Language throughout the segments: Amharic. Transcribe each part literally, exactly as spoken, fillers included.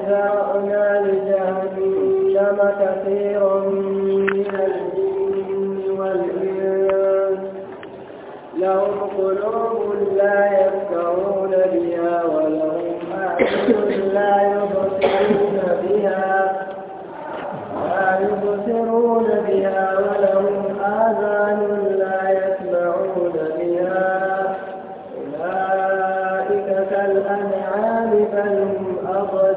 ذرأنا لجهنم كثيرا من الجن والإنس لهم قلوب لا يفقهون بها ولهم أعين لا يبصرون بها لا يبصرون بها ولهم آذان لا يسمعون بها أولئك كالأنعام بل هم أضل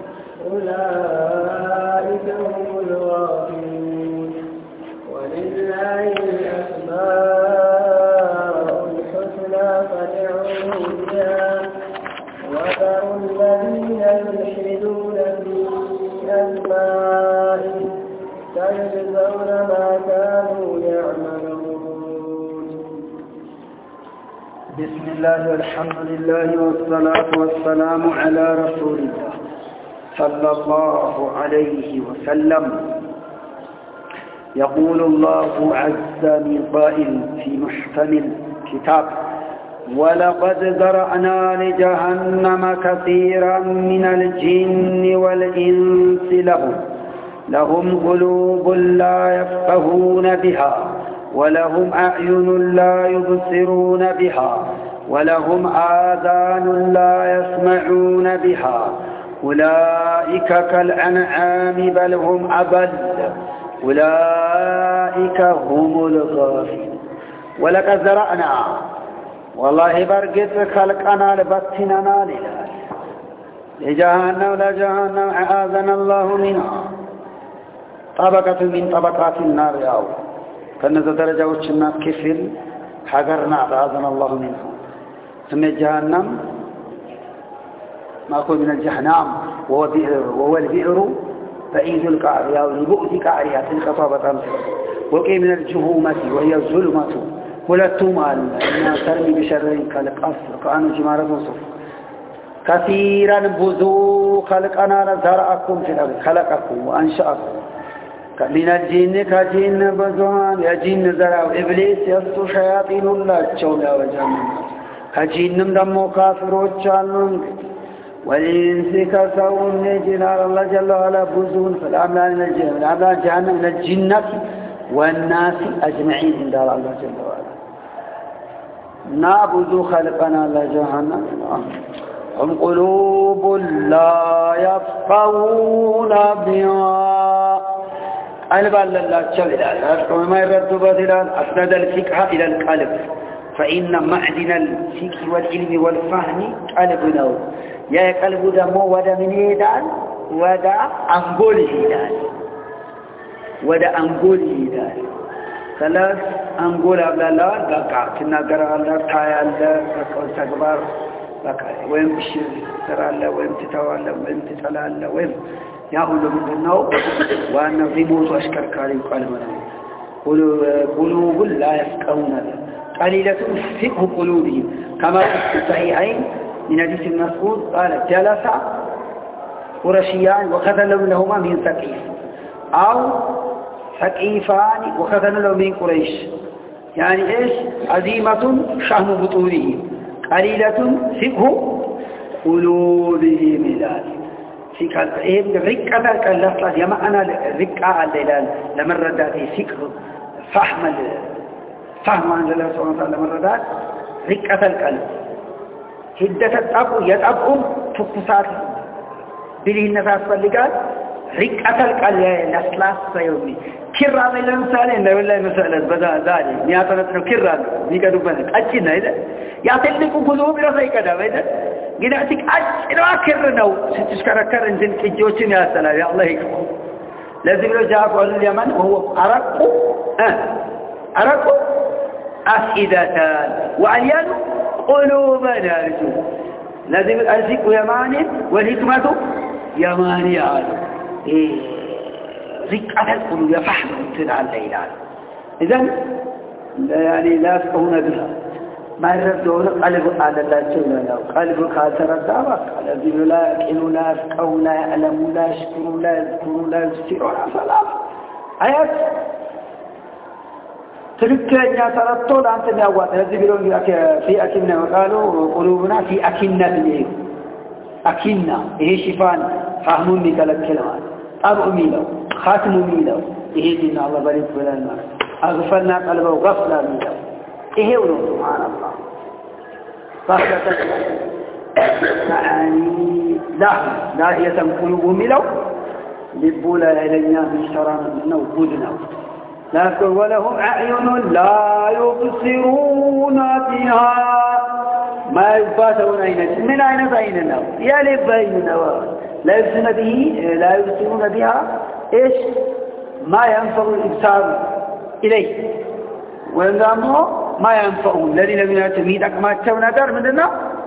أولئك هم الغافلون ولله الأسماء الحسنى فادعوه بها وذروا الذين يلحدون في أسمائه سيجزون ما كانوا يعملون. بسم الله والحمد لله والصلاة والسلام على رسول الله صلى الله عليه وسلم. يقول الله عز من قائل في محكم الكتاب: ولقد ذرأنا لجهنم كثيرا من الجن والإنس لهم لهم قلوب لا يفقهون بها ولهم أعين لا يبصرون بها ولهم آذان لا يسمعون بها أولئك كالأنعام بل هم أضل أولئك هم الغافلون. ولقد ذرأنا والله برقت خلقنا لبطننا لله لجهنم لجهنم أعاذنا الله منها. طبقة من طبقات النار ياو كنز درجة وشنا كفل حقرنا أعاذنا الله منها. ثم جهنم ما أقول من الجهنم وهو بئر وهو البئر بعيد القعر ياو لبؤت قعرها تلك طابة وقي من الجهومة وهي الظلمة ሁለቱም አለ እና ተርሚ በሸረይ ከለቀስ ከአኑ ጅማረ ወሰፍ كثيرا بذو خلقنا زرعكم في الأرض خلقكم وأنشأكم من الجن كجن بذوان يا جن زرع إبليس يسو شياطين الله تشولا وجهنم كجن دمو كافروች አሉ والإنس كسون جلال الله جل وعلا بذون فالأملان من الجن الأملان جهنم من الجنة والناس أجمعين عند الله جل وعلا. نعبد خلقنا لجهنم هم قلوب لا يفقهون بها قلب الله تشغل وما يرد بدلا أسند الفقه إلى القلب فإن معدن الفقه والعلم والفهم قلبنا يا قلب دمو ودا من يدان ودا أنقول يدان ودا أنقول يدان ثلاث أنقول أبلا لا بقى تنقر الله تايا الله تكبر بقى وين بشير ترى الله وين تتوالى وين تتلالى وين يأخذ منه وأنه ذموت وأشكر كاري قلبنا قلوب لا يفقهون قليلة فقه قلوبهم كما في الصحيحين من حديث المسعود قال جلس قرشيان وخذلوا لهما من ثقيف أو ثقيفان وخذلوا له من قريش يعني إيش عزيمة شهم بطولهم قليلة فقه قلوبهم ذلك في كالإيه ركعة كاللفظ يا ما أنا ركعة الليلة لما ردات فقه فهم فهم عن الله سبحانه وتعالى لما ردات ركعة القلب هدة الأب يتأبهم تقصات بليه النفاس فاللقات ركعة القلب لأسلاس سيومي كرة من الإنسان إنه والله مسألة بدأ ذلك نياتنا كرة نيكا دبنك أجينا إذا يعطلق قلوب رسي كذا إذا قناعتك أجينا كرنا ستشكركر إنزل كجوشين يا سلام يا الله يكفر لازم لو جاء قول اليمن وهو أرق أه أرق أفئدتان وعليان قلوبنا رجل لازم الأرزق يماني والحكمة يماني عالم إيه رقعة القلوب يفحم امتنع الليل إذن يعني لا يفقهون بها ما يردون قلب على الله جل وعلا قلبك تردابك الذين لا يقلون لا يفقهون لا يعلمون لا يشكرون لا يذكرون لا يذكرون سلام آيات تلك تردون أنت نوات هذه بلون في أكنة وقالوا قلوبنا في أكنة أكينا إيه شفان فهمون ميكالك كلمات أبو ميلو خاتم ميلو إيه دين الله بريد ولا الماء أغفرنا قلبه وغفلا ميلو إيه ولو سبحان الله غفلة يعني لا لاهية قلوبهم ميلو لبولا إلينا من شرام نوبودنا لكن ولهم أعين لا يبصرون بها ما يباتون أين من أين بين النوم يا لب بين النوم لا يبصرون به لا يبصرون بها إيش ما ينفع الإبصار إليه وإنما ما ينفعهم الذين من التمهيد أكما تشونا دار من النوم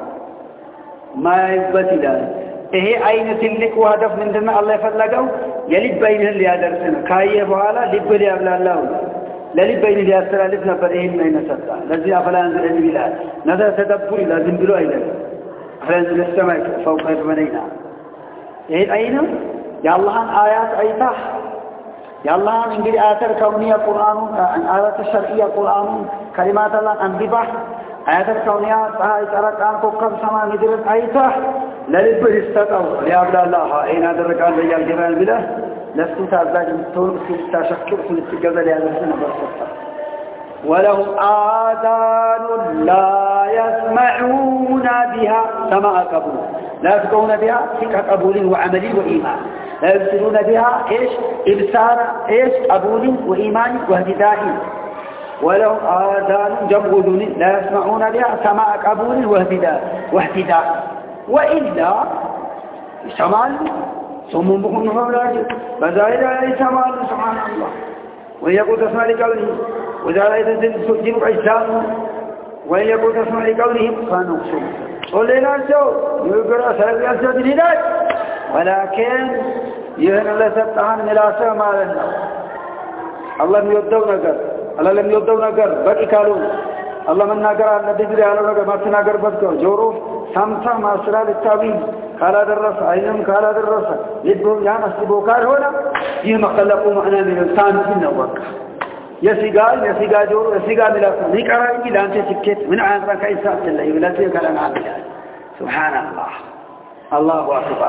ما يبتدان إيه أين تلك وهدف من دنا الله يفضلقه يلب بينه اللي يدرسنا كاية بحالا لب لي أبلا الله للب بين اللي أسرالف نبرئهم من نسطا لذي أفلا أنزل البلاد نظر تدبر لازم بلو أيضا أفلا أنزل السماء فوق يفمنينا إيه أين يا الله عن آيات أيضا يا الله عن إنجل آثار كونية قرآن عن آيات الشرعية قرآن كلمات الله أنببح آيات الكونية آيات أركان كوكب سما ندرت أيضا للب استطعوا يا أبلا الله أين هذا الركان رجال جبال بلا لست تعزاج مستور تشكر في الاستجابة لهذا السنة بالصفة ولهم آذان لا يسمعون بها سماع قبول لا يفقهون بها فقه قبول وعمل وإيمان لا يبصرون بها إيش إبصار إيش قبول وإيمان واهتداء ولهم آذان جمع أذن لا يسمعون بها سماع قبول واهتداء واهتداء وإلا سماع ثم بكم فولاجه فزائد عليه سماع سبحان الله ويقول تسمع لقوله وإذا لا يتجنب أجسامه وإن يقول تسمع لقولهم فنقصوا قل لنا سو يقرأ سلام يسجد الهداية ولكن يهن الله سبحانه ملاسة ما لنا الله لم يبدو نقر الله لم يبدو نقر بقي قالوا الله من نقر على النبي على نقر ما تنقر بدكو جوروف سمسا ما أسرال التابين قال درس عينهم قال درس يدهم يا نسبو قال هنا يهم خلقوا معنا من الإنسان في النوك يسيقال يسيقال جور يسيقال ملاكم ذيك أرائي لأنت سكت من عام ركا إنسان الله ولا سيقال عن عام سبحان الله الله أكبر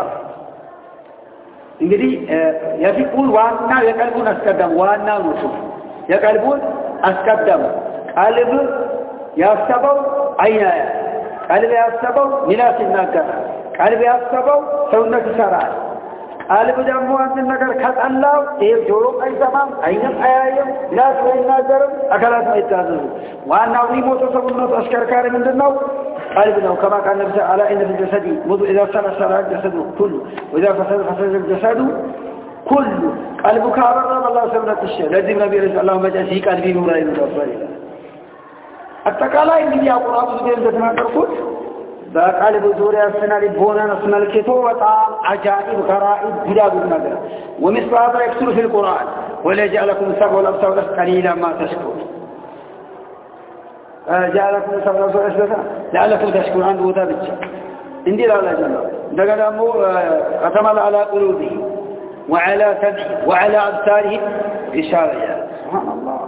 እንግዲህ የፊቁን ዋና የቀልቡን አስቀደም ዋናው ነው የቀልቡን አስቀደም ቀልብ ያሰበው አይና ቀልብ ያሰበው ሚላስ ይናገራል ቀልብ ያሰበው ሰውነት ይሰራል ቀልብ ደግሞ አንድ ነገር ከጠላው ይሄ ጆሮ አይሰማም አይንም አያየም ላስ አይናገርም አካላት አይታዘዙ ዋናው ሪሞት ሰውነት አሽከርካሪ ምንድነው قلب لو كما كان النبي على إن في الجسد وضع إذا صلى صلى الجسد كله وإذا فسد فسد الجسد كله قلبك أبرنا الله سبحانه الشيء لازم نبي رسول الله مجأ في قلبي نورا ينظر التقالى إن دي القرآن سبحانه وتعالى تركوت بقلب زوري السنة لبونا نسمى الكتو وطعام عجائب غرائب بلاد النظر ومثل هذا يكثر في القرآن ولا يجعلكم السبع والأبصار قليلا ما تشكرون جعلكم سبع وأسبتا لعلكم تشكرون عنه وذابتشا اندي لا لا جنة دقل أمو ختمل على قلوبه وعلى سمعه وعلى أبصاره إشارة سبحان الله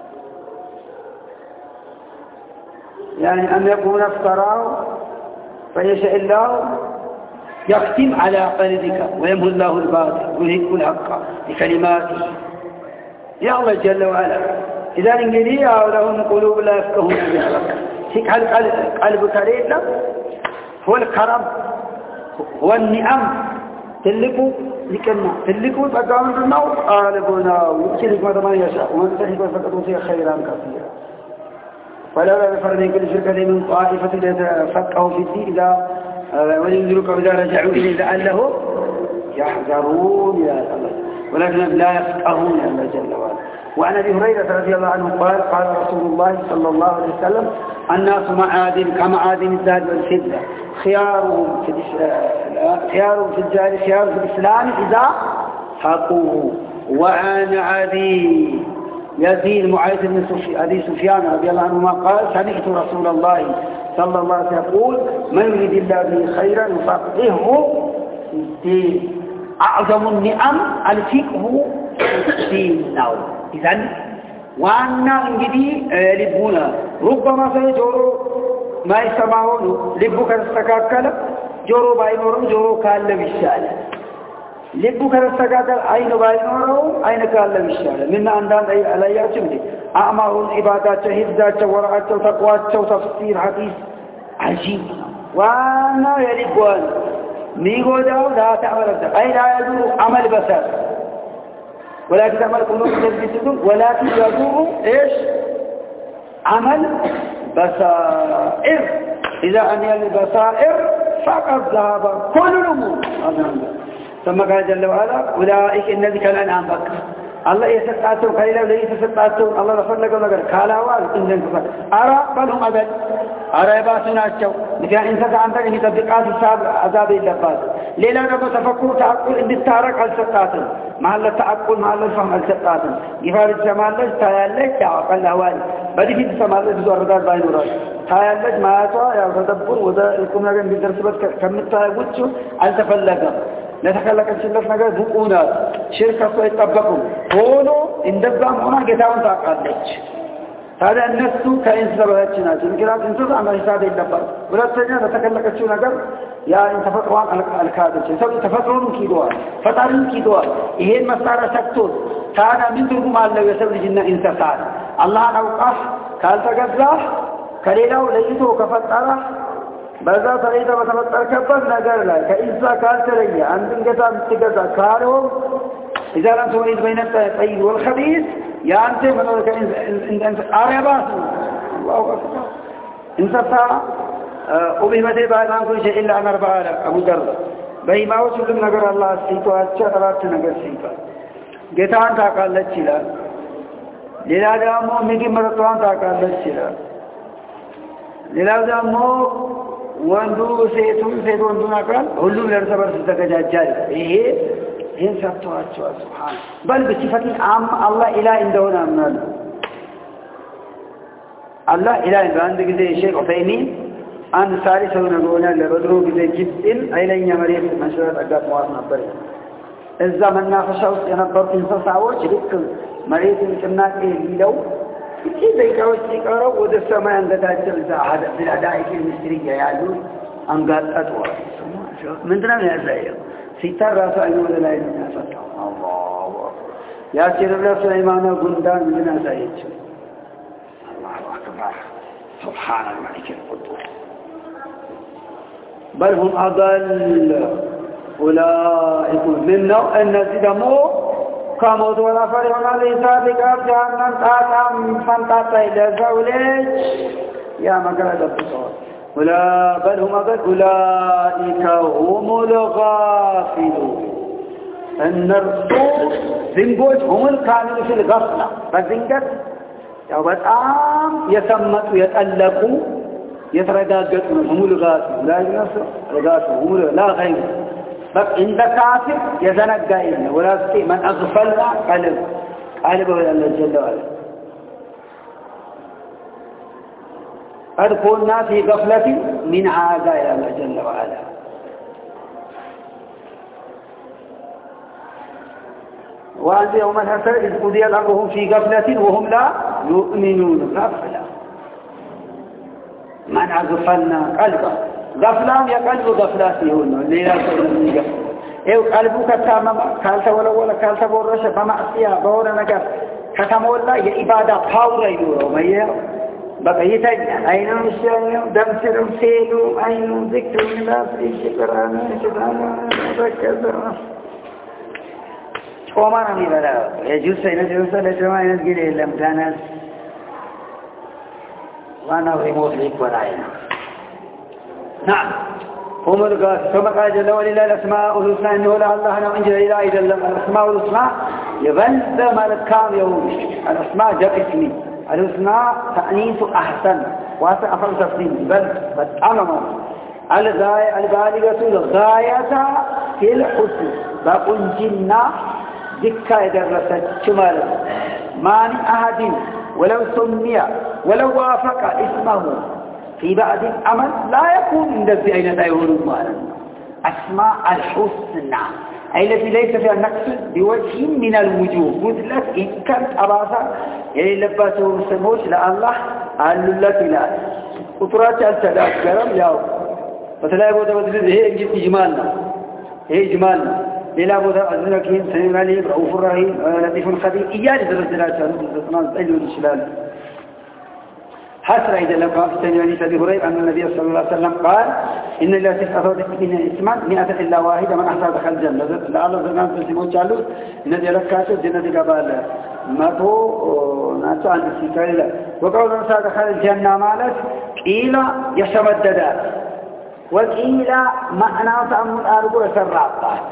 يعني أن يكون افتراه فيشاء الله يختم على قلبك ويمهو الله الباطل ويهك الحق بكلماته يا الله جل وعلا إذا انجليا ولهم قلوب لا يفقهون بها هيك قلب كريم هو الكرم هو النعم تلقوا لكنا تلقوا فقاموا بالنو قالبنا ويبتلك ما يشاء ومن تحب فقد وصي خيرا كثيرا فلا يفرق من كل شركة من طائفة يتفقهوا في الدين إذا وينذرك إذا رجعوا إليه لعلهم يحذرون يا الله ولكن لا يفقهون يا الله جل وعلا وعن ابي هريره رضي الله عنه قال قال رسول الله صلى الله عليه وسلم الناس معادن كمعادن الذهب والفضه خيارهم في خيارهم في الجاهل خيارهم في الاسلام اذا حقوه. وعن ابي يزيد معاذ بن ابي سفيان رضي الله عنهما قال سمعت رسول الله صلى الله عليه وسلم يقول من يريد الله به خيرا يفقهه في الدين. اعظم النعم الفقه في النوم. إذن وانا انجدي لبونا ربما سيجورو ما يسمعون لبك استكاكل جورو باينورو جورو كالله بيشاله ልቡ ከተስተካከለ አይኑ ባይኖረው አይነ ካለ ይሻላል ምን አንዳንድ አላያችሁ እንዴ አማሩን ኢባዳቸው ሂፍዛቸው ወራቸው ተቋቸው ተፍሲር ሐዲስ አጂብ ዋና የልቦን ሚጎዳው ዳታ አመረደ አይና ያዱ አመል በሰር ولكن عمل قلوب تثبتون ولكن يدور ايش عمل بصائر اذا ان البصائر فقد ذهب كل الامور ثم قال جل وعلا أولئك الذي كان الآن بك الله يسقطهم خليلا ولي يسقطهم الله رفضلكم نقر كالاوال إنهم كفر أرى بلهم أبد أرى يباسون أشتو لكن إنسان عنك إنه تبقات السابق عذاب اللباس ليلا رب تفكر تعقل إن التارك على سقطهم محل التعقل محل الفهم على سقطهم يفعل الجمال لك تايال لك تعقل الأوال بدي في السمال لك تزور رداد باين وراد تايال لك ما يتوى يا تدبر وذا لكم لكم بالدرسبات كم التايبوتشو على تفلقهم ለተከለከ ችለት ነገር ቡቁና ሽርክ አይጠበቁም ሆኖ እንደዛም ሆና ጌታውን ታውቃለች ታዲያ እነሱ ከእንስሳዎች ናቸው ምክንያቱም እንስሳ አማይሳደ ይደባል ሁለተኛ ለተከለከችው ነገር ያ ተፈጥሯን አልካደች ሰው ተፈጥሮን ኪዷል ፈጣሪን ኪዷል ይሄን መስታራ ሰጥቶ ታዲያ ምን ትርጉም አለው የሰው ልጅና እንስሳ አላህን አውቃህ ካልተገዛህ ከሌላው ለይቶ ከፈጠራ በዛ ተለይቶ በተፈጠርከበት ነገር ላይ ከኢንሳ ካልተለየ አንድን ጌታ ምትገዛ ካልሆን إذا لم تميز بين الطيب والخبيث يا أنت مثلا كإنسان عربات الله أكبر انسفا وبهمته بعد عن كل شيء إلا أن أربعة أبو ذر بهما وسلم نقر الله سيطة أتشغلات نقر سيطة ጌታን ታውቃለች ይላል ሌላ ደግሞ ምግብ መጠጧን ታውቃለች ይላል ሌላው ደግሞ ወንዱ ሴቱ ሴቱ ወንዱን አካል ሁሉም ለርስ በርስ ተገጃጃል ይሄ ይሄን ሰጥቷቸው ሱብሃን በል በሲፈት አም አላህ ኢላ እንደሆነ አምናሉ አላህ ኢላ አንድ ጊዜ ሼክ ዑሰይሚን አንድ ሳሪ ሰው ነገውና ለበድሮ ጊዜ ጅብን አይለኛ መሬት መስራት አጋጥሟት ነበር እዛ መናፈሻ ውስጥ የነበሩ እንስሳዎች ልክ መሬትን ጭናቄ ሊለው እቺ ደቂቃዎች ሲቀረው ወደ ሰማይ አንገታቸው እዛ አደ ብላዳይክ ሚኒስትሪ ያያሉ አንጋጣጡ ምንድነው ያዛየው ሲታራሱ አይኑ ወደ ላይ ያፈጣው አላሁ አክበር ያ ሲረላ ሱለይማን ጉንዳን ምንድነው ያሳየችው አላሁ አክበር سبحان الملك القدوس بل هم أضل أولئك منه الذي دمو كموت ولا فرعون لذلك جهنم تاتم فانتات إلى زولج يا مقرد التصور ولا بل هم أضل أولئك هم الغافلون النرسول زنقوش هم الكامل في الغفلة فالزنقات ያው በጣም የተመጡ የተለቁ የተረጋገጡ هم الغافل لا ينسى الغافل هم لا غير بس عند كافر يتنقى ولا شيء من أغفلنا قلب قلبه إلى الله جل وعلا قد كنا في غفلة من عادة إلى الله جل وعلا وأنت يوم الحسر إذ قضي الأمر هم في غفلة وهم لا يؤمنون غفلة من أغفلنا قلبه غفلة يقلب غفلاتهن ليلا سؤالهم غفلة إيو قلبك تامما كالت ولا ولا كالت بورش بمعصية بورا نقر كتمولا يإبادة طاورة يورو ميه بقى يتجع أين الشيء دمسر سيلو أين ذكر الله في شكرانا شكرانا مذكزر وما نمي بلا يجوز سينا جوز لجمع ينزل إلا مدانس وانا ريموت ليك ونعينا نعم هم الغاث ثم قال جل ولله الأسماء الحسنى إنه لا الله نعم إنجل إله إذا الأسماء الحسنى يبلد ملكام يوم الأسماء جاء اسمي الحسنى تأنيث أحسن واسع أفضل تفصيل بل فتعلم الغاية البالغة الغاية في الحسن بقل جنة ذكا يدرست شمالا مانع أحد ولو سمي ولو وافق اسمه في بعض العمل لا يكون عند الزينة يقولون مالا أسماء الحسنى أي التي ليس فيها نقص بوجه من الوجوه مثلت إن كانت أراسا يعني لباسه سموش لأ الله قال لك لا قطرات الثلاث كرم ياو በተለይ ቦታ በትልል ይሄ እንጂ ኢጅማል ነው ይሄ ኢጅማል ነው ሌላ ቦታ አዝነከኝ ሰሚዑ ዓሊም ረኡፍ ረሂም ለጢፍ ኸቢር እያለ ደረጃቸው ዘጠና ዘጠኝ ሊሆን ይችላል حسر إذا لم قام في حديث أبي هريرة أن النبي صلى الله عليه وسلم قال إن الله تسعة وتسعين اسما مئة إلا واحدة من أحسن دخل الجنة لعل زمان تسمون جالوس إن ذي لكاتو الجنة قبال ما تو ناتو عند السكايلة وقول أنسى دخل الجنة مالت إلى يشمددات وإلى معنى تأمل أرجو يسرعطات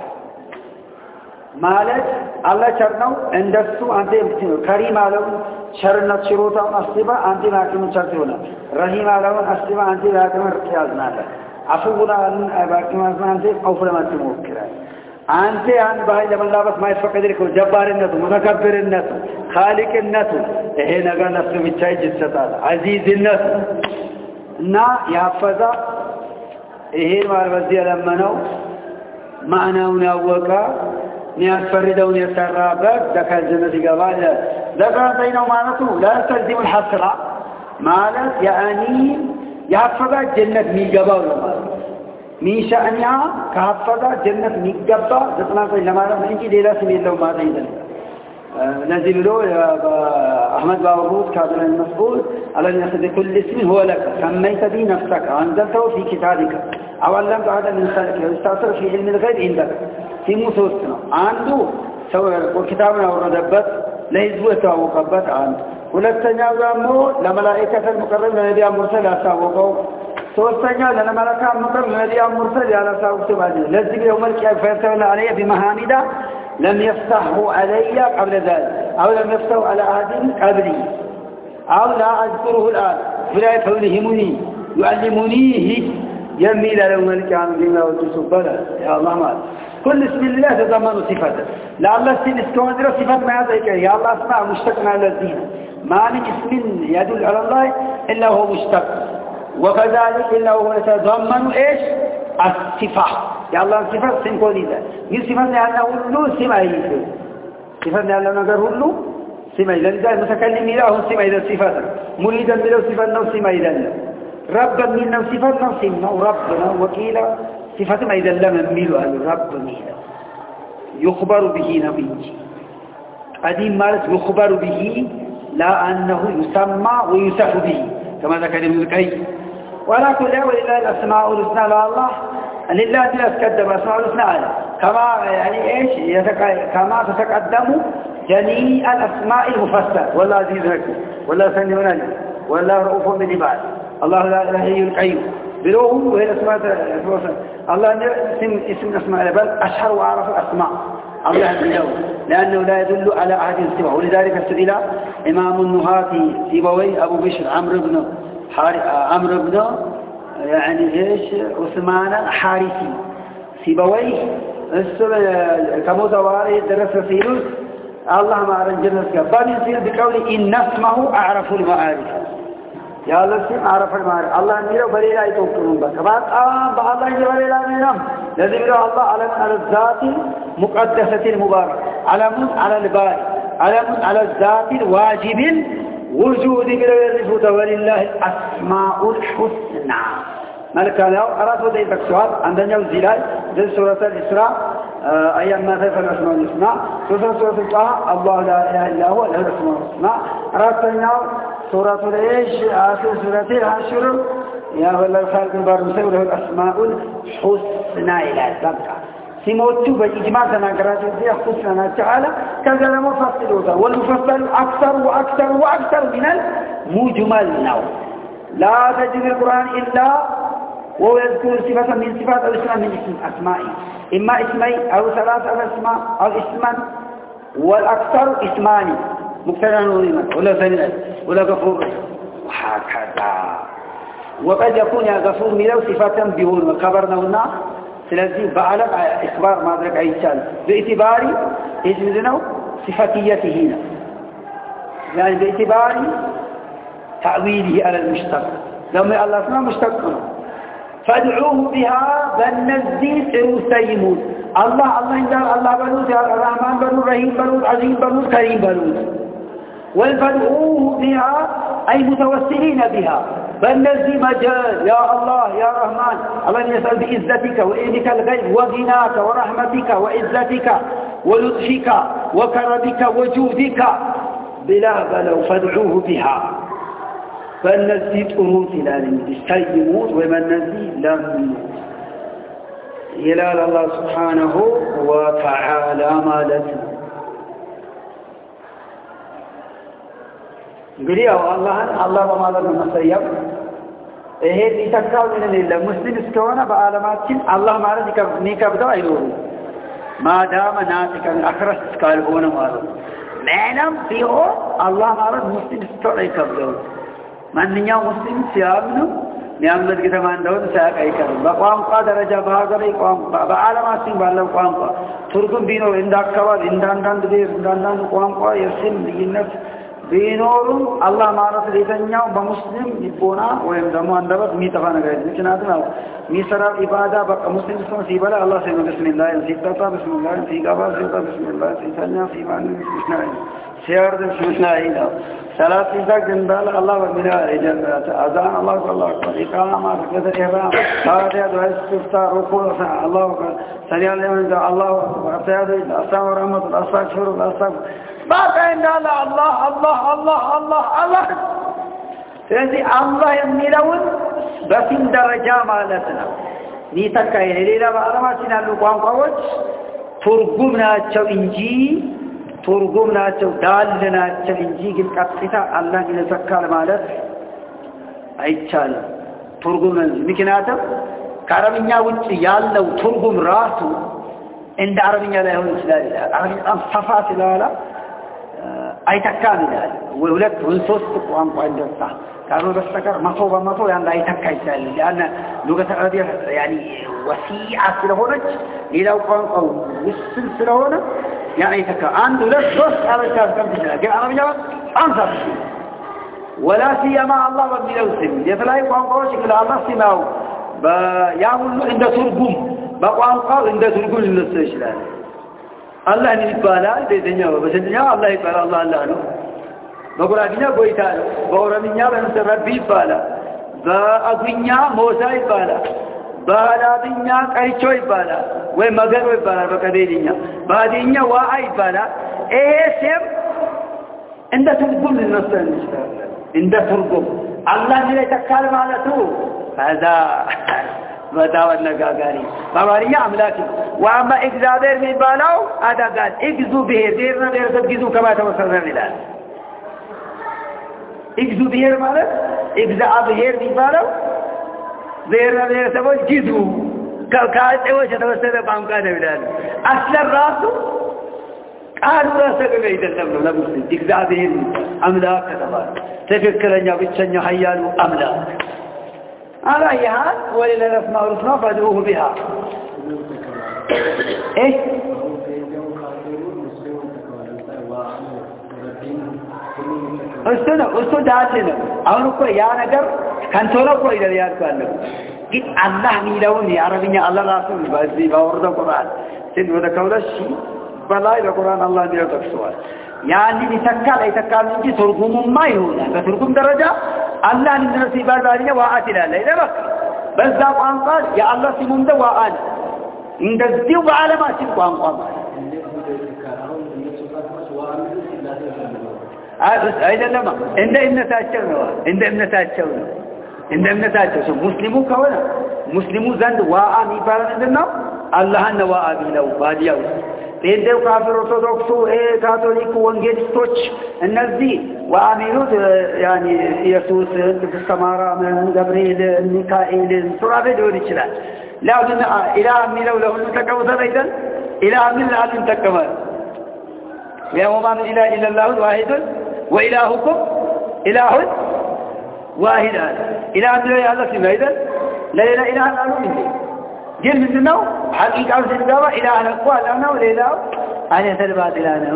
مالت الله شرنو عندسو أنت كريم علىهم شرنت شروطهم أصيبا أنت لكن شرطونا رحيم علىهم أصيبا أنت لكن ركيازنا عفونا أن باكم أزمان أنت أوفر ما تموكرا أنت أن باي لما الله بس ما يفكر ذلك جبار الناس متكبر الناس خالق الناس هي نقول نفس متشاي جسدا عزيز الناس نا يحفظا هي ما الوزير لما نو معنا ونوكا نياسفردون يسرابك ذكر الجنة قبال ذكر بينه معناته لا تلزم الحسرة مالت يعني يحفظ جنة مي قبال مي شأنها كحفظ جنة مي قبال ذكرنا في لماذا منك ديلا سمين لو ما تيدل نزل له أحمد باوروس كابل المسؤول على أن يأخذ كل اسم هو لك سميت به نفسك أنزلته في كتابك أو علمت هذا من خلقك واستأثر في علم الغيب عندك في موسوسنا عنده سوى وكتابنا وردبت لهزوه توقبت عنده ولتنيا دمو لملائكة المقرب لنبي مرسل أساوقه ثلاثتنيا لملائكة المقرب لنبي مرسل على أساوقه بعدين لذلك يوم القيامة فيرسلون علي بمهامدة لم يفتحوا علي قبل ذلك أو لم يفتحوا على أحد قبلي أو لا أذكره الآن فلا يفهمني يعلمنيه يميل يوم القيامة لما وتسبلا يا الله ما كل اسم الله تضمن صفته لا الله اسم اسكوندر صفات ما هذا يا الله اسماء مشتق على الدين ما من اسم يدل على الله إلا هو مشتق وكذلك إلا هو يتضمن إيش الصفة يا الله صفات سنكوني ذا من صفات لأنه له سمعي صفات لأنه نقر له سمعي لذلك المتكلم له سمعي ذا صفات مريدا بله صفات نو سمعي ذا ربا من نو صفات نو سمع ربنا وكيلا صفات ما إذا لم يميلوا الرب ميلا يخبر به نبي قديم مالت يخبر به لا أنه يسمى ويسح به كما ذكر ابن القيم ولا كل ولله الأسماء الحسنى لله لله لا تقدم أسماء الحسنى كما يعني إيش كما تتقدم جميع الأسماء المفسرة ولا عزيز حكيم ولا سميع عليم ولا رؤوف بالعباد الله لا إله إلا القيوم بروه وهي الأسماء الله اسم اسم أسماء بل أشهر وأعرف الأسماء الله يدعو لأنه لا يدل على أحد سواه ولذلك سئل إمام النهاتي سيبوي أبو بشر عمرو بن عمرو بن يعني إيش عثمان حارثي سيبوي كما زواري درس سيروس الله ما رجل بل يصير بقول إن اسمه أعرف المعارف يا الله سيم عرف المعارف الله نيره بريلا يتوكلون بك بعد آه الله نيره بريلا نيرم لازم يرى الله علم على الذات مقدسة المبارك علم على الباري علم على الذات الواجب وجود بالرفوت ولله الأسماء الحسنى ملك الله أراد ذي السؤال عندنا الزلال ذي سورة الإسراء أيام ما ذكر الأسماء الحسنى سورة سورة الطه الله لا إله إلا هو له الأسماء الحسنى أردنا سورة الإيش آخر سورة العشر يا الله الخالق البارمسي له الأسماء الحسنى إلى الزبقة سموتوا بإجماع تناقرات الزياء حسنى تعالى كذا المفصل والمفصل أكثر وأكثر وأكثر من المجمل نوع لا تجد القرآن إلا وهو يذكر صفة من صفات أو اسما من اسم أسمائه إما اسمي أو ثلاثة أسماء أو اسما والأكثر اسماني مقتدى نظيما ولا ثانيا ولا غفور وهكذا وقد يكون يا غفور ملو صفة بهون وخبرنا هنا سلازي بعلم إخبار ما أدرك أي شان باعتبار اسمنا صفتيته هنا يعني باعتبار تأويله على المشتق لما الله اسمه مشتق فادعوه بها بالنزل سيمون الله الله إنجال الله بلوت الرحمن بلوت الرحيم بلوت عظيم بلوت كريم بلوت والفدعوه بها أي متوسلين بها بالنزي مجال يا الله يا رحمن الله يسأل بإذتك وإذنك الغيب وغناك ورحمتك وإذتك ولطفك وكرمك وجودك بلا بلو فادعوه بها فالنزي تروت إلى النزي سيموت ومن النزي لم يموت إلى الله سبحانه وتعالى مالتنا እንግዲህ አላህን አላህ በማለት ነው መሰየም ይሄ ሊተካው ምን የለ ሙስሊም እስከሆነ በአለማችን አላህ ማለት የሚከብደው አይኖርም ማዳም ናጥቀን አክረስ ካልሆነ ማለት ምንም ቢሆን አላህ ማለት ሙስሊም እስከሆነ ይከብደው ማንኛውም ሙስሊም ሲያምኑ የሚያምኑት ከተማ እንደሆነ ሳያውቅ አይቀርም በቋንቋ ደረጃ በሀገራዊ ቋንቋ በአለማችን ባለው ቋንቋ ትርጉም ቢኖር እንዳከባቢ እንዳንዳንድ ብሔር እንዳንዳንድ ቋንቋ የስም ልዩነት ቢኖሩም አላህ ማለት ለተኛው በሙስሊም ይቦና ወይም ደግሞ አንደበት የሚጠፋ ነገር ምክንያቱም ሚሰራው ኢባዳ በቃ ሙስሊም ሰው ሲበላ አላህ ሰይኑ ቢስሚላህ ሲጠጣ ቢስሚላህ ሲገባ ሲወጣ ቢስሚላህ ሲተኛ ሲማን ቢስሚላህ ሲያርድ ቢስሚላህ ይላል ሰላት ሲሰግድ እንዳለ አላህ በሚላ ይጀምራል አዛን አላሁ አላሁ አክበር ኢቃማ ተከተ ኢህራም ፋቲሃ ዱዓ ኢስቲፍታህ ሩኩዕ አላሁ ሰላም አለይሂ አላሁ አክበር አሰላሙ አለይኩም አስተግፊሩላህ አስተግፊር باقي ان الله الله الله الله الله الله ስለዚህ አላህ የሚለውን በፊን ደረጃ ማለት ነው ሊተካይ ሌላ በአለማችን ያሉ ቋንቋዎች ትርጉም ናቸው እንጂ ትርጉም ናቸው ዳል ናቸው እንጂ ግን ቀጥታ አላህ ይተካል ማለት አይቻልም ትርጉም እንጂ ምክንያቱም ከአረብኛ ውጪ ያለው ትርጉም ራሱ እንደ አረብኛ ላይ ሆኖ ይችላል አረብኛ ሰፋ ስለዋላ አይተካም ይላል ወሁለት ወንሶስት ቋንቋ እንደዛ ካለው በስተቀር መቶ በመቶ ያን አይተካ ይችላል لان لغه العربيه يعني وسيعه ስለሆነች ሌላው ቋንቋው ውስን ስለሆነ ያን አይተካ አንድ ሁለት ሶስት አረካት ከም ይችላል ግን አረብኛ አንሳብ ولا سيما الله በሚለው ስም የተለያዩ ቋንቋዎች ለአላህ ሲማው በያ ሁሉ እንደ ትርጉም በቋንቋው እንደ ትርጉም ሊነሳ ይችላል الله ይባላል በደኛው በሰደኛው አላህ ይባላል አላህ አላህ ነው በቁርአንኛ ጎይታ ነው በኦሮምኛ በመሰረብ ይባላል በአጉኛ ሞሳ ይባላል በአላብኛ ቀይቾ ይባላል ወይ መገሮ ይባላል በቀዴልኛ ባዲኛ ዋአ ይባላል ይሄ ስም እንደ ትርጉም ሊነሳ ይችላል እንደ ትርጉም አላህ ላይ ተካል ማለቱ هذا መታው ነጋጋሪ ባባሪያ አምላክ ወአማ እግዚአብሔር የሚባለው አዳጋል እግዚ ብሔር ብሔርና ብሔረሰብ ግዙ ከማታ ወሰረን ይላል እግዚ ብሔር ማለት እግዚአብሔር የሚባለው ብሔርና ብሔረሰቦች ግዙ ከካጤዎች የተወሰደ ቋንቋ ነው ይላል አስለራሱ ቃሉ ራሱ አይደለም ነው ለሙስሊም እግዚአብሔር አምላክ ተባለ ትክክለኛ ብቸኛ ኃያሉ አምላክ على يهان ولله الاسماء الحسنى فادعوه بها ايش استنى استنى داتنا አሁን እኮ ያ ነገር ካንቶሎ እኮ ይላል ያልኳለሁ ግን አላህ ሚለውን የአረብኛ አላህ ራሱ በዚህ ባወረደው ቁርአን ሲል ወደ ከውለሽ በላይ በቁርአን አላህ ይጠቅሰዋል ያን ይተካል አይተካል እንጂ ትርጉሙማ ይሆናል በትርጉም ደረጃ አላህ እንደነሱ ይባላል ዋአት ይላል አይደል በዛ ቋንቋ የአላህ ስሙ እንደ ዋአት እንደዚህ በአለማችን ቋንቋ አይደለም እንደ እምነታቸው ነው እንደ እምነታቸው ነው እንደ እምነታቸው ሙስሊሙ ከሆነ ሙስሊሙ ዘንድ ዋአ የሚባለው ምንድነው አላህን ዋአ ቢለው ባዲያው እንደው ካፊር ኦርቶዶክሱ ካቶሊክ ወንጌሊስቶች እነዚህ ወአሚኑት ያኒ ኢየሱስ ቅዱስ ማርያም ገብርኤል ሚካኤል ሱራፌል ሊሆን ይችላል ለምን ኢላህ የሚለው ለሁሉ ተቀውሰ አይደል ኢላህ ምን አልን ተቀበል وما من إله إلا الله الواحد وإلهكم إله واحد إله من الله سبحانه إذن لا إله إله قالوا منه جل منه حقيقة أو سنجابة إله الأقوال لنا وإله أن يتلبات إلهنا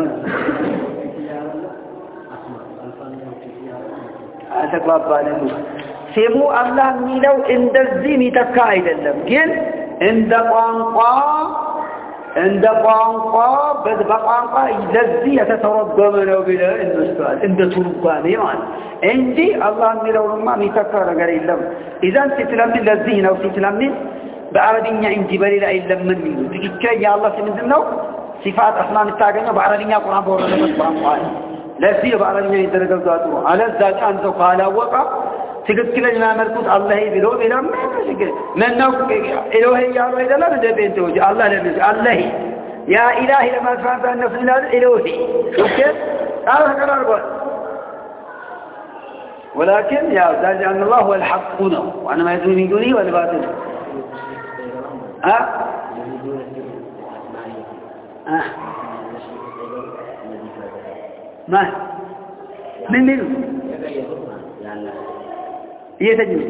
أتقباب بالنه سيمو الله ميلو عند الزين تكايد اللهم جل عند قوانقا عند قانقا بد بقانقا لذي يتترجم له بلا المستوى عند ترجمه يعني عندي الله ميرو ما ميتكر غير يلم اذا ستلمن لذي ነው ስትلمن بعربኛ እንጂ በሌላ አይለምን ሚሉ ትክክለኛ አላህ ምንድነው ሲፋት አስማን ታገኘው በአረብኛ ቁርአን በወረደበት ቋንቋ ለዚህ በአረብኛ ይደረጋሉ አለዛ ጫንቶ ካላወቀ ትክክለኛ መልኩት አላህ ይብሎ ቢላም ምን ነው ኢላሂ ያለው አይደለም እንደ ቤንቶች አላህ ለምን አላህ ያ ኢላሂ ለማስፋት النفس ይላል ኢላሂ ኦኬ አላህ ተቀራርቧል ولكن يا ذا ان الله هو الحق ነው وانا ما يدري من دونه والباطل ها اه ما من من يتجمع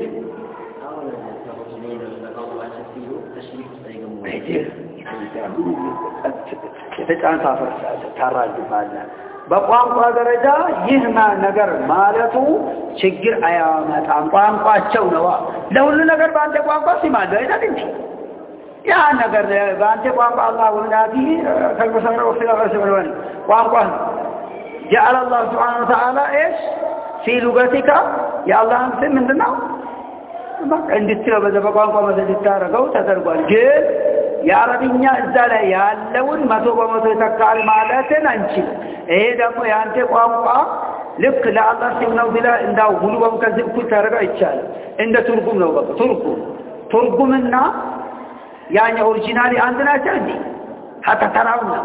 የተጫን ታፈር ታራጅ ባለ በቋንቋ ደረጃ ይህማ ነገር ማለቱ ችግር አያመጣም ቋንቋቸው ነው ለሁሉ ነገር በአንተ ቋንቋ ሲማለው አይደል እንዴ ያ ነገር በአንተ ቋንቋ አላህ ወላዲ ከልበሰረው ስለፈሰ ብለዋል ቋንቋ جعل الله سبحانه وتعالى ايش في لغتك يا الله انت ምንድነው በቃ እንድትለው በቋንቋ መሰረት ታረጋው ተደርጓል ግን የአረብኛ እዛ ላይ ያለውን መቶ በመቶ ተካል ማለትን አንቺ ይሄ ደግሞ ያንተ ቋንቋ ልክ ለአላህ ስም ነው ብላ እንዳው ሁሉ በመከዝኩ ታረጋ ይቻላል እንደ ትርጉም ነው በቃ ትርጉም ትርጉምና ያኛ ኦሪጂናሊ አንድ ናቸው እንዴ hatta tarawna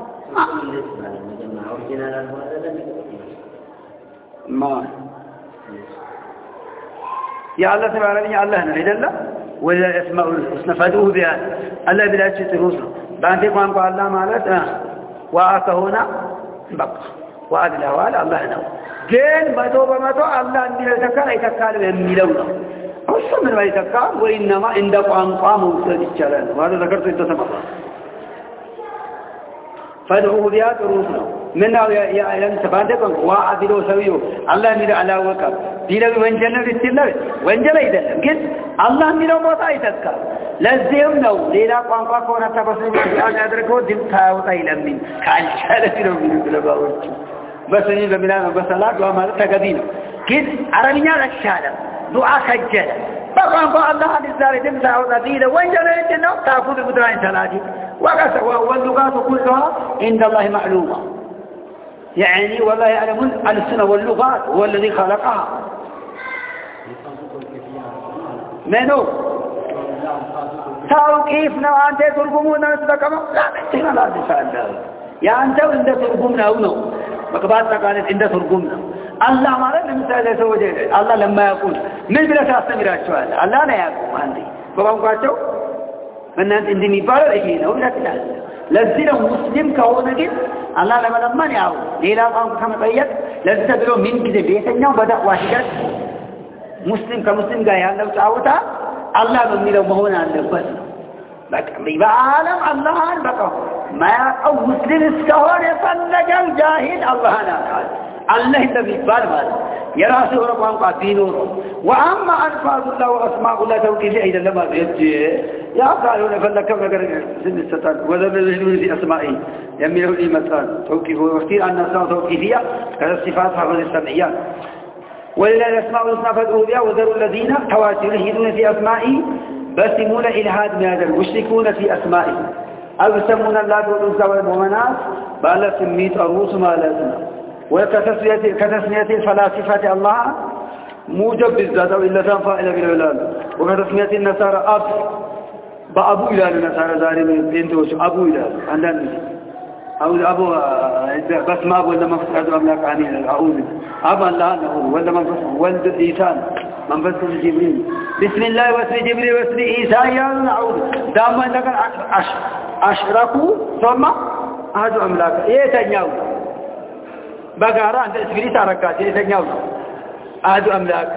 ما يا الله سبحانه وتعالى الله ነው አይደለ ولا اسماء استفادوه بها الله بلا تروس بانت ቋንቋ አላህ ማለት ዋአከ ሆና በቃ ዋአድ ለዋል አላህ ነው ግን መቶ በመቶ አላህ እንዲተካል አይተካል የሚለው ነው እሱ ምን አይተካል ወይንማ እንደ ቋንቋ መውሰድ ይቻላል ወደ ዘከርቱ ተሰማራ فدعوه بها تروس ነው ምንው ያለም ተባደቀው ዋአድ ለው ሰውየው አላህ ሚል አላወቀ ቢለው ወንጀል ነው ልትለው ወንጀል አይደለም ግን አላህ ሚለው ቦታ አይተካል ለዚህም ነው ሌላ ቋንቋ ከሆነ ተበሰኝ ያደርገው ድል ታውጣ ይለምን ካልቻለ ነው የሚሉት በሰኝ በሚላን በሰላት ማለት ተገቢ ነው ግን አረብኛ ለሻለ ዱዓ ከጀለ በቋንቋ አላህ ሊዛሬ ድል ታውጣ ቢለው ወንጀል ነው ታፉት ብድራን ሰላቲ وقت واللغات كلها عند الله معلومه يعني والله يعلم السنة واللغات هو الذي خلقها منو ታው كيف ነው አንተ ትርጉሙን ተጠቀመው لا لا تسال ያ አንተ እንደ ትርጉም ነው ነው በቀባት ተቃለት እንደ ትርጉም ነው አላህ ማለት ለምሳሌ ሰዎች አላህ ለማያውቁ ምን ብለህ ታስተምራቸዋለህ አላህ ነው ያውቁ አንዴ በቋንቋቸው እናንተ እንደሚባለው ይሄ ነው ይላል ለዚህ ነው ሙስሊም ከሆነ ግን አላህ ለመለማን ያው ሌላ ቋንቋ ከመጠየቅ ለዚህ ተብሎ ምን ጊዜ ቤተኛው በዳዋ ሂደት ሙስሊም ከሙስሊም ጋር ያለው ጫውታ አላህ በሚለው መሆን አለበት በቃ በዓለም አላህን በቃ ማያው ሙስሊም እስከሆነ የፈለገው ጃሂል አላህን ያውቃል الله እንደሚባል ማለት የራሱ የሆነ ቋንቋ ቢኖር وأما ألفاظ الله وأسماء الله توقيفية አይደለም ማለት ያ ካለው ለፈለከው ነገር ስንሰጣል ወለለሉ في أسمائه የሚለው ይመጣል توقيف وكثير أن الأسماء توقيفية كالصفات حفظ السمعيات ولله الأسماء الحسنى فادعوه بها وذروا الذين يلحدون في أسمائه بس يسمون إلحاد من هذا المشركون في أسمائه أو يسمون اللات والعزى والمنات بل سميت الروس ما لازم وكتسمية كتسمية الفلاسفة الله موجب بالذات إلا فاعل بالعلال وكتسمية النصارى أب بأبو إلال النصارى ظالم بنتوش أبو إلال عندنا أو أبو بس ما أبو ولا منفس أملاك عنين أعوذ أبا الله نقول ولا منفس ولد إيسان منفس جبريل بسم الله واسم جبريل واسم إيسان يا نعوذ دام أنك أشركوا ثم هذا أملاك إيه تنياو بقارا عند اسفلي تاركات إيه تنياو هذا أملاك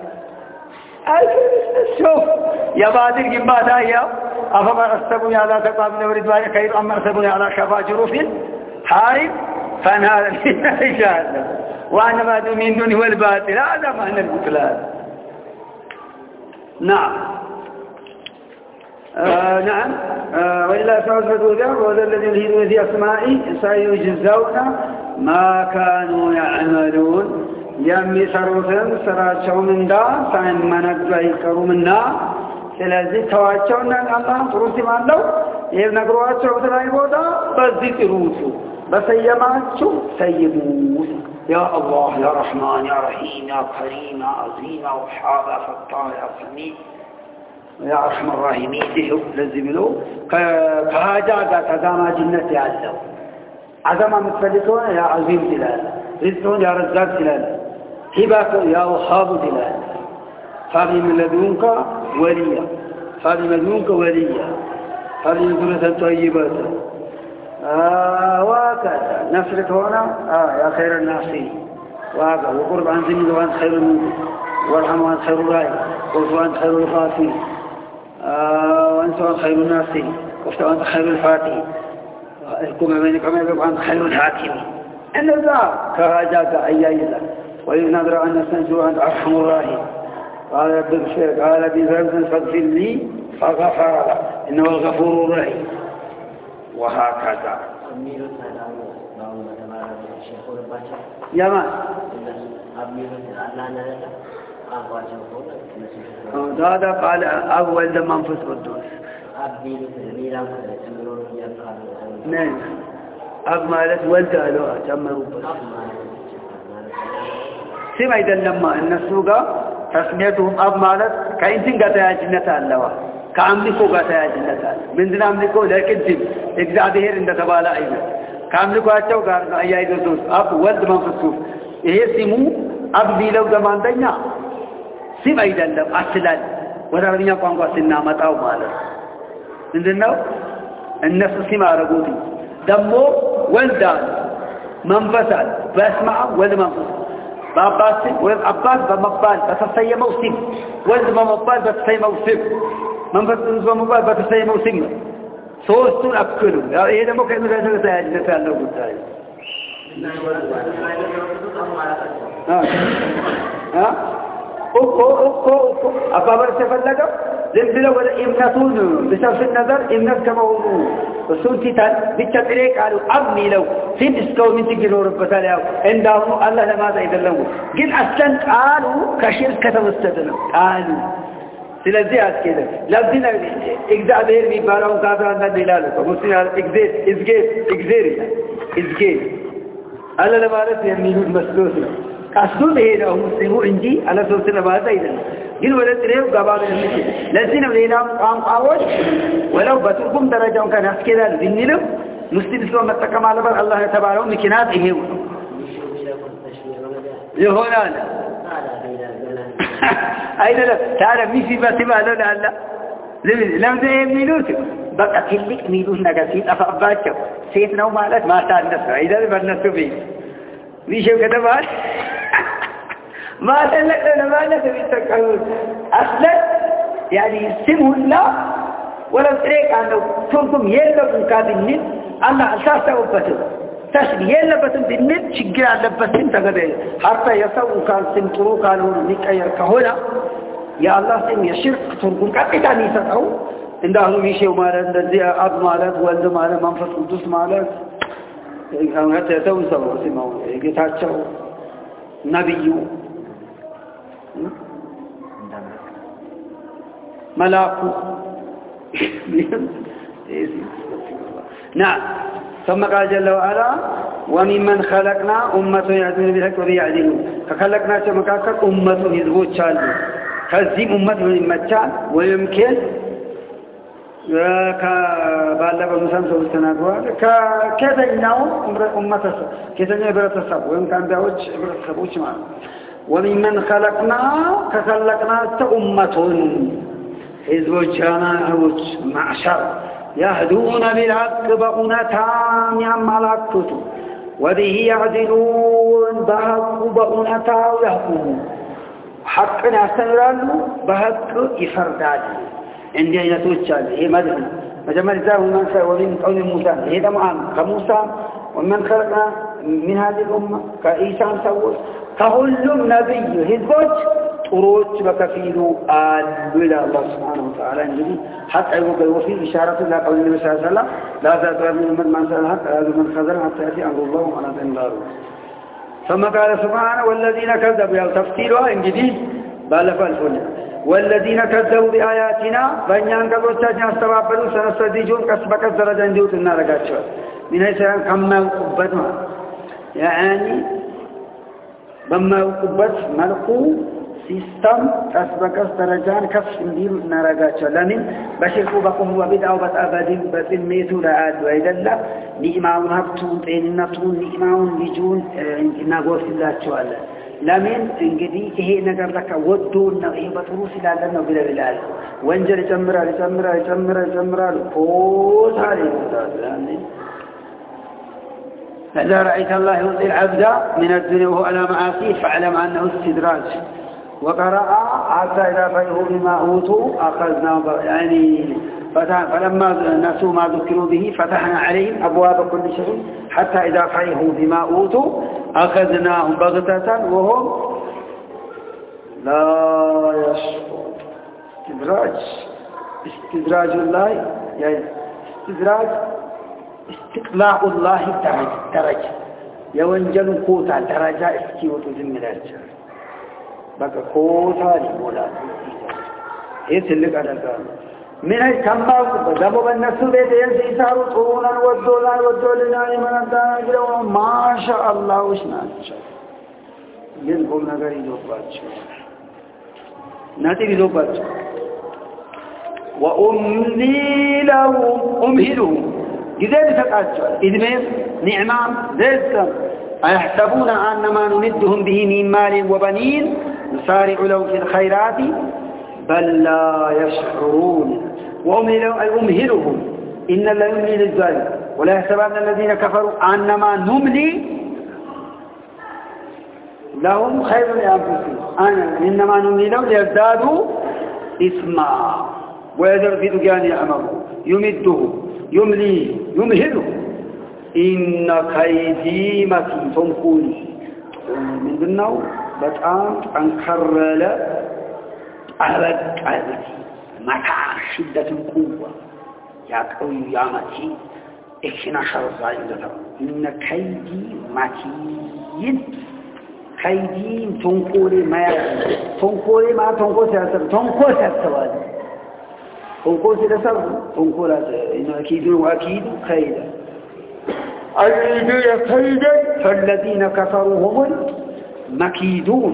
شوف يا بادر جنبات هيا أفما أستبني على تقام من وردوان خير أما أستبني على شفا جروف حارب فانهار جهنم وأنا ما دون من دونه والباطل هذا معنى البطلان نعم آه نعم وإلا سأصبت وجاه وهذا الذي يلهدون في أسمائي سيجزون ما كانوا يعملون يمي سروتن سراتشو من دا سيمنك يكروا منا سلازي تواجهون الله تروسي ما له ينقرواتشو بتلاقي بودا بزي تروسو بس يماتشو سيبوس يا الله يا رحمن يا رحيم يا كريم يا عظيم يا وهاب يا فتاح يا سميع يا أرحم الراحمين دهو لازم له كهاجا كذا جنة يعلم عظمة متفلتون يا عظيم دلال رزقون يا رزاق دلال هباك يا وهاب دلال فاضي من لدنك وليا فاضي من لدنك وليا فاضي من كل طيبات آه وكذا نفسك هنا آه يا خير الناصرين وهذا وقرب عن ذنب وأنت خير منك وارحم وأنت خير الراعي وقرب وأنت خير الغافرين آه وأنت خير الناس وأنت وأنت خير الفاتح الكم بينك وأنت خير الحاكم إن الله كهاجاك أيائذا وإن نظر أن نستنجو أنت أرحم الراحمين قال رب اغفر قال بذنب فاغفر لي فغفر له إنه الغفور الرحيم وهكذا يا ما هذا قال أول لما انفس قدوس نعم أب مالت ولده له أتمروا بس سمع إذا لما النسوق تسميتهم أب مالت كإنسان قتايا جنة اللواء كأملكو قتايا جنة من دون أملكو لكن جب إجزاء ظهير إن تبالا أيضا كأملكو أتشو قارنا أيها دوس أب ولد منفسوف إيه سمو أب بيلو زمان دنيا سمع إذا لم أصلا ورابنيا قانقوا سنة متاو مالا من دون النفس سمع رقودي دمو ولدان منفسال باسمع ولد منفسال باباس ولد عباس بمبال بتسيموا سم ولد بمبال بتسيموا سم منفسال بمبال بتسيموا سم صوتون أكلوا يا إيه ده ممكن نقول هذا سهل نفعل له بالتالي ها ها أوكو أوكو أوكو أبغى سفلك زلزلة ولا إمنتون بسبب النظر إمنت كما هو وسنتي تان بتشتريك قالوا أبني لو سين إسكو من تجلور بتالي عندهم الله لما زيد الله قل أصلا قالوا كشير كتب استدلوا قالوا سلزيات كده لابدنا إجزاء بير بيبارهم كافر عند دلاله فمسلم إجزاء إزجاء إجزاء إزجاء الله لما رأس يمينون مسلوسنا أصل هذا هو مسلمو إنجي على سلسلة بعد أيضا جل ولا تريه قبائل المسلم لازم لينا قام قاوش ولو بتركم درجة كان أسكيل الدنيا مسلم سوى متكم على بر الله تبارك مكنات إيه يهونا أيضا تعالى ميسي بسمع له لا لم ذي ميلوت بقى كلك ميلوت نجاسين أفضل سيد نوم مالك ما تعرف نفسه إذا بنفسه بيه ويشوف كتبات ما تلك لنا ما نسوي تكلم أصلا يعني سمه الله ولو تريك عنه ثم يلبون كابنين الله أساسا وبتو تشري يلبون بالنت شجع لبسين تقدر حتى يسوون كان سمترو كانوا نكاية كهولا يا الله سم يشرك تركون كأتاني ستأو إن ده ويشوا مالا ندي أب مالا ولد مالا منفس قدوس مالا هم حتى يسوون سوا سماو يتحشوا نبيو ملاكو نعم ثم قال جل وعلا وممن خلقنا أمة يعدون بالحق ويعدلون فخلقنا شمكاكا أمة يذبوت شالو كذب أمة من المجال ويمكن كبالله بمسام سوستناقوا ككذيناهم أمة كذينا إبرة السب ويمكن بيوش إبرة السبوش معه وممن خلقنا كخلقنا أمة إذوجانا أوج معشر يهدون بالحق بأونتام يعملكتو وبه يعدلون بحق بأونتا ويحكمون حقنا سنرانو بحق يفرداد عندي يتوجه هي مدهن مجمع الزاو من ومن قول موسى هي دمعان كموسى ومن خلقنا من هذه الأمة كإيسان سوّل كهلم نبي هذبوج طروج بكفيلو آلو إلى الله سبحانه وتعالى إنجلي حتى يقول وفي إشارة إلى قول النبي صلى الله عليه وسلم لا تأتوا من من من سأل حتى هذا من خزر حتى يأتي أمر الله على ذنباره ثم قال سبحانه والذين كذبوا يا تفسيرها إنجلي بالف الفل والذين كذبوا بآياتنا فإن ينقضوا التاجنا استبابلوا سنستدرجون كسبك الزرجة انجوت النار قاتشوا من هي سيان كما وقبتها يعني بما وقبت ملقو سيستم كسبك الزرجان كسب اندير النار قاتشوا لمن بشركوا بقوم وبدعوا بتأبدين بتنميتوا لعاد وإذا لا نئماون هبتون تيننتون نئماون لجون نقول في الله شوال لمن انجدي هي نجار لك ودون نهي بتروس لا لنا بلا بلا وانجل جمرة جمرة جمرة جمرة فوز عليه يعني إذا رأيت الله يؤذي العبد من الدنيا وهو على معاصيه فاعلم أنه استدراج وقرأ حتى إذا فرحوا بما أوتوا أخذنا يعني فلما نسوا ما ذكروا به فتحنا عليهم أبواب كل شيء حتى إذا فرحوا بما أوتوا أخذناهم بغتة وهم لا يشعرون استدراج استدراج الله يعني استدراج استقلاع الله درجة يوانجل قوتا درجة استيوت زملاج بقى قوتا لمولاد إيه سلق على القرآن من هاي كما دمو بالنسو بيت يلسي سارو طونا ودولا ودولنا من الدانا ما شاء الله وشنا ينقل نغر يدوب باتشو ناتي يدوب باتشو وأملي لهم أمهلهم إذا بتقاتشو إذن نعمام ذلك أيحسبون أن ما نمدهم به من مال وبنين نسارع لهم في الخيرات بل لا يشعرون وأمهلهم إن لا يملي للظالم ولا يحسبن الذين كفروا أنما نملي لهم خير لأنفسهم إنما نملي لهم ليزدادوا إثما ويذر في دجان يعمروا يمده يملي يمهله إن كيدي متين تنقولي من ذنه بتقام أنكر له أبد قلبي متى شدة القوة يا قوي يا متين إكشنا شر الظالم ذكر إن كيدي متين كيدي تنقولي ما تنقولي ما تنقول سياسر تنقول سياسر تنقول سياسر تنقول إنه أكيد وأكيد كيدا أكيد يكيدا فالذين كفروا هم المكيدون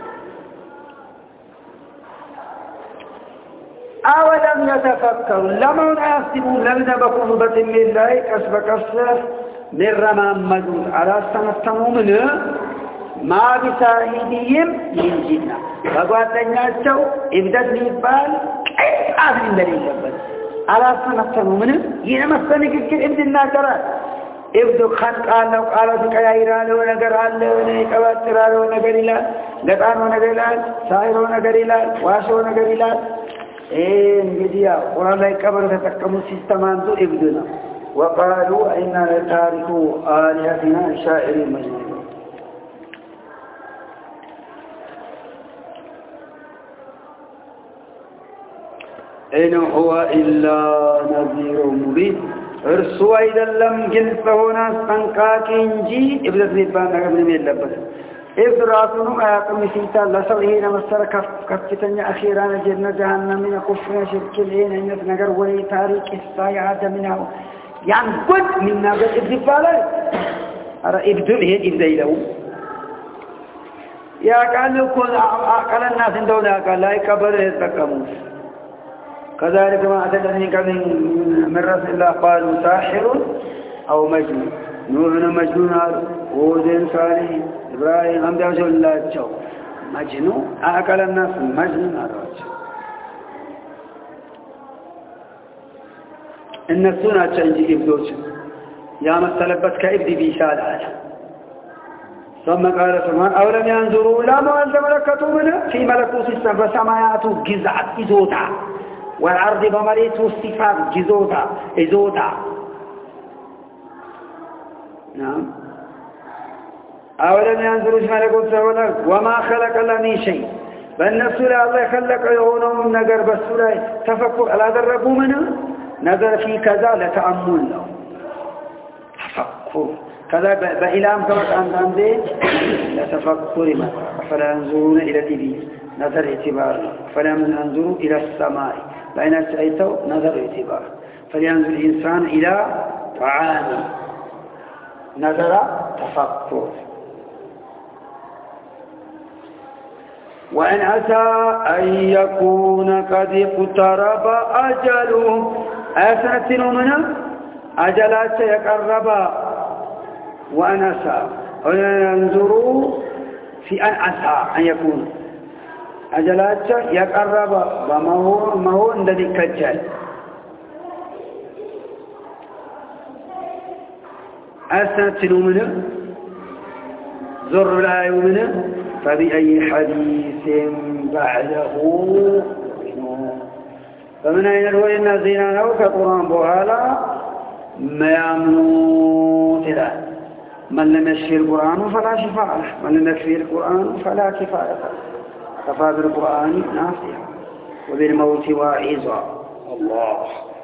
أولم يتفكروا لما يحسبون لم يبقوا بطن الله كسب كسر من رمام مدود على سنة منه ما بساهدهم من جنة فقوات لناتشو إبداد نيبال آخر دليل جبل على سنة منه ينمسنك الكل إبد الناجرات إبدو خان قال لو قالوا سكايرا لو نقر له ونكواترا لو نقرلا لقان ونقرلا سائر ونقرلا واشو ونقرلا إيه نجديا قرآن لا يكبر تتكمل سيستمان دو إبدنا وقالوا إنا لتاركوا آلهتنا شاعر مجنون إن هو إلا نذير مبين ارسوا إذا لم جلفهنا استنقاكين جي إبدت نبان نقبل من اللبس إبراتهم آياتهم سيطا لسوهين مستر كفتن أخيران جنة جهنم من كفرنا شرك الهين إنت نقر ولي تاريك السايعة منه يعني قد من نقر إبدفالا أرى إبدو الهين إبدأ له يا قال لكل أقل الناس دولة قال لا يكبر يتكموس كذلك ما أتدني كمن من رسول الله قالوا ساحر أو مجنون نوح مجنون وزين صالح إبراهيم هم بيوجه الله جو مجنون أكل الناس مجنون أراجع إن السنة تنجي إبدوش يا مستلبت كإبدي بيشال على ثم قال سبحانه أولم ينظروا لا ما أنت ملكتوا منه في ملكوت السماء فسمايات جزعت إزوتا والعرض بمريت والصفات جزوتا إزوتا نعم أولم ينظروا في ملكوت السماء وما خلق الله من شيء በእነሱ ላይ አላህ የከለቀው የሆነውን ነገር በሱ ላይ ተፈኩር አላደረጉምን ነገር في كذا ለተአሙል ነው ተፈኩር كذا በኢላም ከመጣ አንዳንዴ ለተፈኩር ይመጣ فلا ينظرون الى الابل نظر اعتبار فلا ينظروا الى السماء بينات ايتو نظر اعتبار فلينظر الانسان الى طعامه نظر تفكر وإن أتى أن يكون قد اقترب أجلهم أسنتنوا منه أجلات يقرب وأن أسى وينظروا في أن أسى أن يكون أجلات يقرب وما هو ما هو الذي كجل أسنتنوا منه زر لا يؤمنه فبأي حديث بعده فمن أين الوئي الذين نوك قرآن بوهالا ما يأمنوا تلا من لم يشفي القرآن فلا شفاء له من لم يكفي القرآن فلا كفاية له كفى بالقرآن نافيا وبالموت واعظا الله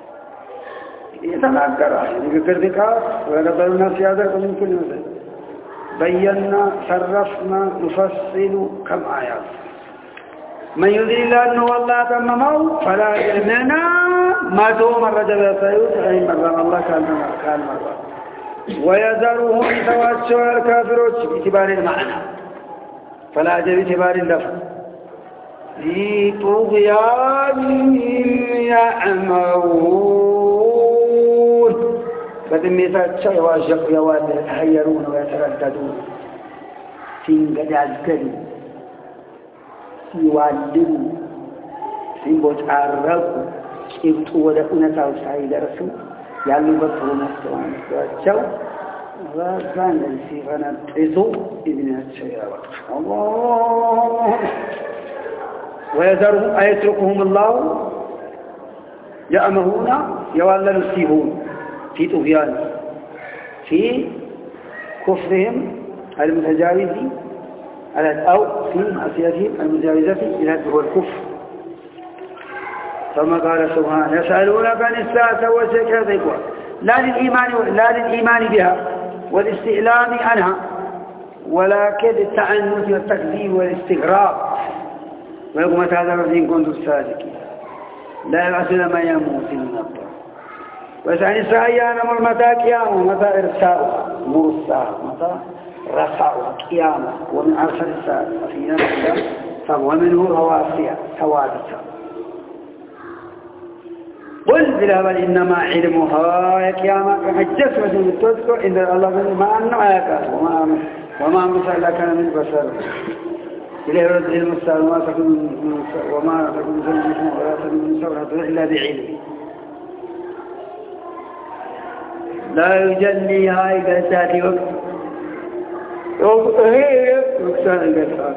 يتناكر يذكر ذكر ويقبل الناس يذكر من كل مثل بينا صرفنا نفصل كم آيات من يذل الله أنه والله تممه فلا يؤمنا ما دوم الرجل يسيوت أي مرة الله كان مرة ويذرهم يتوسع الكافرون باعتبار المعنى فلا جب باعتبار اللفظ في طغيانهم يعمهون فدميتات شيء واجق يوال يتحيرون ويترددون ሲንገዳገዱ ሲዋልዱ ሲንቦጫረቁ ጭብጡ ወደ እውነታው ሳይደርሱ ያሉበት ሆነቸው ወዛን ሲፈነጥዙ ኢብናቸው ያወጣ አላህ ويذرهم أيتركهم الله يأمهون يوالل السيهون في طغيان في كفرهم المتجاوز أو في معصيتهم المتجاوزة إلى هو الكفر ثم قال سبحانه يسألونك عن الساعة وسيكذب لا للإيمان لا للإيمان بها والاستئلام عنها ولكن للتعنت والتكذيب والاستغراب ويقوم هذا إن كنتم صادقين لا يبعثون ما يموت من النار ويسأل الساعة أيان أمر متى قيامه متى إرساؤها أمور الساعة متى رفعوا قيامه ومن أرسل الساعة في نفسه ومنه رواسي ثوابتا قل بالهبل إنما علمها يا قيامة حجت مثل تذكر إن الله ما أنه آيكات وما وما أمسى لك من بشر إليه رد علم الساعة وما تكون وما تكون زوجه ولا تكون من سورة إلا بعلمه لا يجليها إلى ذات وقت وهي وقتها القصاص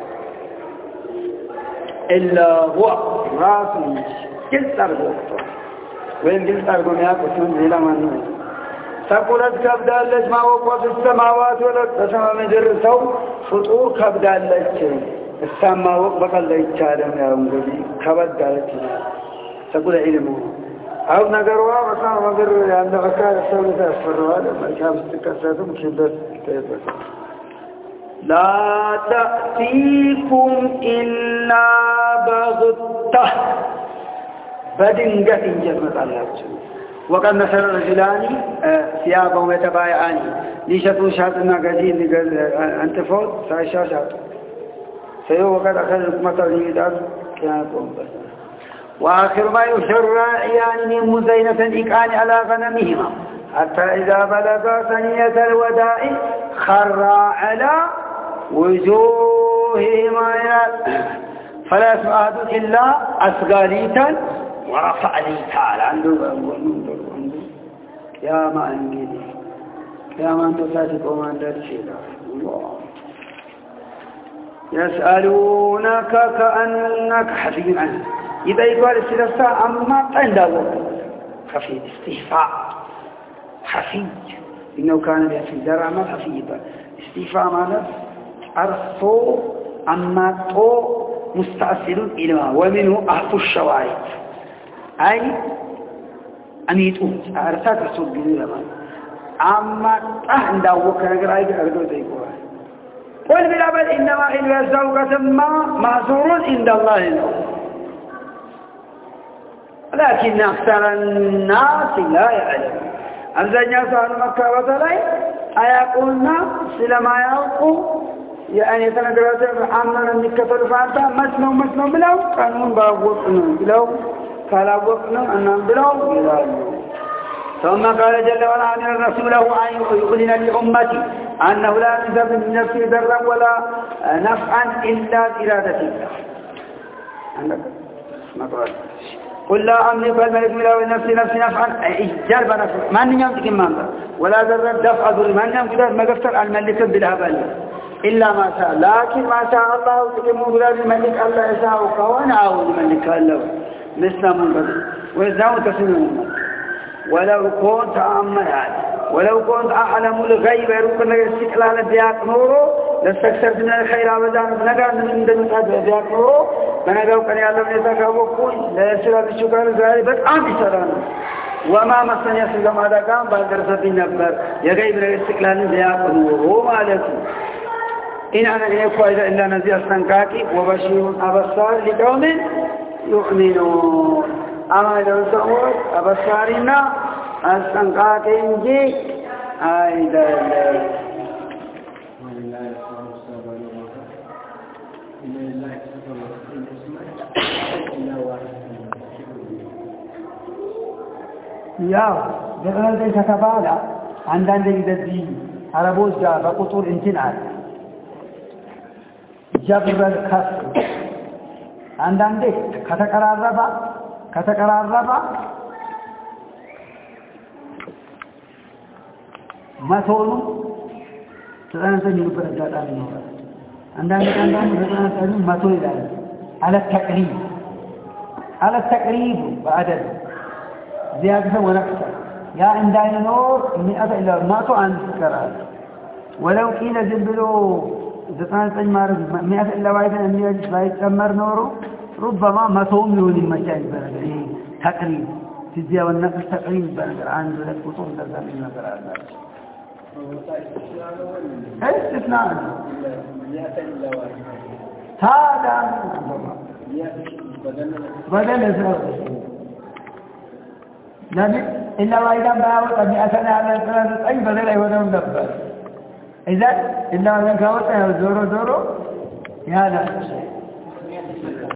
إلا هو راس كل تربوته وين كل تربوه يأكل إلى من ثقلت كبدا اللج ما وقف السماوات ولا تسمى من درسه فطور كبدا اللج السماء وقف اللج كادم يا أمي كبدا اللج ثقل علمه أو نقروا مثلا نقروا لأن أكاد السوء تأسفروا هذا ما كان استكسرتهم كبدت كيبت لا تأتيكم إلا بغتة بدنجة جمت الله وقد نسر رجلان ثيابهم يتبايعان ليشتوا شاتنا قديم أنت فوت سعيشا شات سيو وقد أخذ الحكمة والميدان كانت بس وآخر ما يشر راعيان من مزينة إكان على غنمهما حتى إذا بلغا ثنية الوداع خرا على وجوههما فلا يسمع أحد إلا أسغاليتا ورفع ليتا عنده يا ما أنجلي يا ما أنت ساتك وما أنت تشيلا يسألونك كأنك حفي عنه إذا يقال السلسة أما عنده خفي استيفاء حفي إنه كان في درعما حفيبا استيفاء ماذا أرثو أما تو مستأصل إلما ومنه أحف الشواهد أي أميتو أرسات رسول جديد لما أما عند أبوك نقرأي أردو تيكوها قل بالعبد إنما إلا الزوجة ما معذور عند الله له لكن أكثر الناس لا يعلم أبزاجنا سؤال مكة وطلعي أيقولنا سلما يوقوا يعني تنقرأت عمنا النكة الفاتحة مسنو مسنو بلو قانون باوقنا بلو فلا وقنا أنهم بلو بلو ثم قال جل وعلا عن رسوله أن يؤذن لأمتي أنه لا ينزل من نفسه ضرا ولا نفعا إلا بإرادة الله عندك ما قال قل لا أملك الملك له نفسي نفسي نفعا جلب نفسه ما نيوم تكمل ولا ضرا دفع ضر ما نيوم كده ما قفتر الملك بالهبل إلا ما شاء لكن ما شاء الله تكمل بلاد الملك الله يشاء كون أو الملك الله مثل من بدر ويزاو تسنون ولو كنت أعمل ولو كنت أعلم الغيب يركن الاستقلال بياك نورو لاستكثرت من الخير أبدا نقال من دمت بياك نورو فنقال كان يعلم يتكاوكون لا يسير بالشكر الزائبت عن سرانا وما مصنع يسير ماذا كان بقدر سبين نبر يغيب الاستقلال بياك نورو مالكم إن أنا إيقوا إذا إلا نزيل السنكاكي وبشير أبصار لقوم يؤمنون أما إذا سأقول أبصارنا السنكاكي إنجي أيضا يا بغير ذلك كتبالا عندنا ذلك عربوز جاء بقطور انتنال جبر الكسر عندنا كتقرار ربا كتقرار ربا ما تقولون ترى أنت يقول الجدال منه عندنا عندنا مثلا تقولون ما تقول على التقريب على التقريب بعدد زيادة ونقص يا عندنا نور مئة إلا ما عن كرار ولو كنا زبلوا زتان تجمر مئة إلا واحد أن يجلس لا يتمر نوره ربما ما توم يوني مجال برجع تقريب تزيا والنقص تقريب برجع عن ذلك وصول لازم نقرأ الناس استثناء مئة إلا واحد هذا بدل بدل لكن إلا واحدا باوت مئة على ثلاثة أي بدل أي بدل مدبر إذا إلا واحدا كاوت زورو زورو يا لا